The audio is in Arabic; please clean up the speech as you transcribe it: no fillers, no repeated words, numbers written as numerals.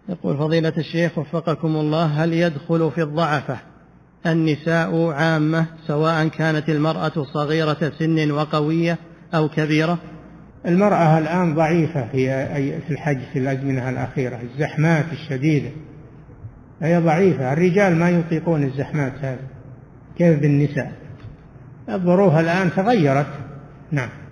يقول فضيلة الشيخ وفقكم الله، هل يدخل في الضعفة النساء عامة سواء كانت المرأة صغيرة سن وقوية أو كبيرة؟ المرأة الآن ضعيفة في الحج في الأزمنة الأخيرة، الزحمات الشديدة هي ضعيفة، الرجال ما يطيقون الزحمات هذه، كيف بالنساء؟ الظروف الآن تغيرت. نعم.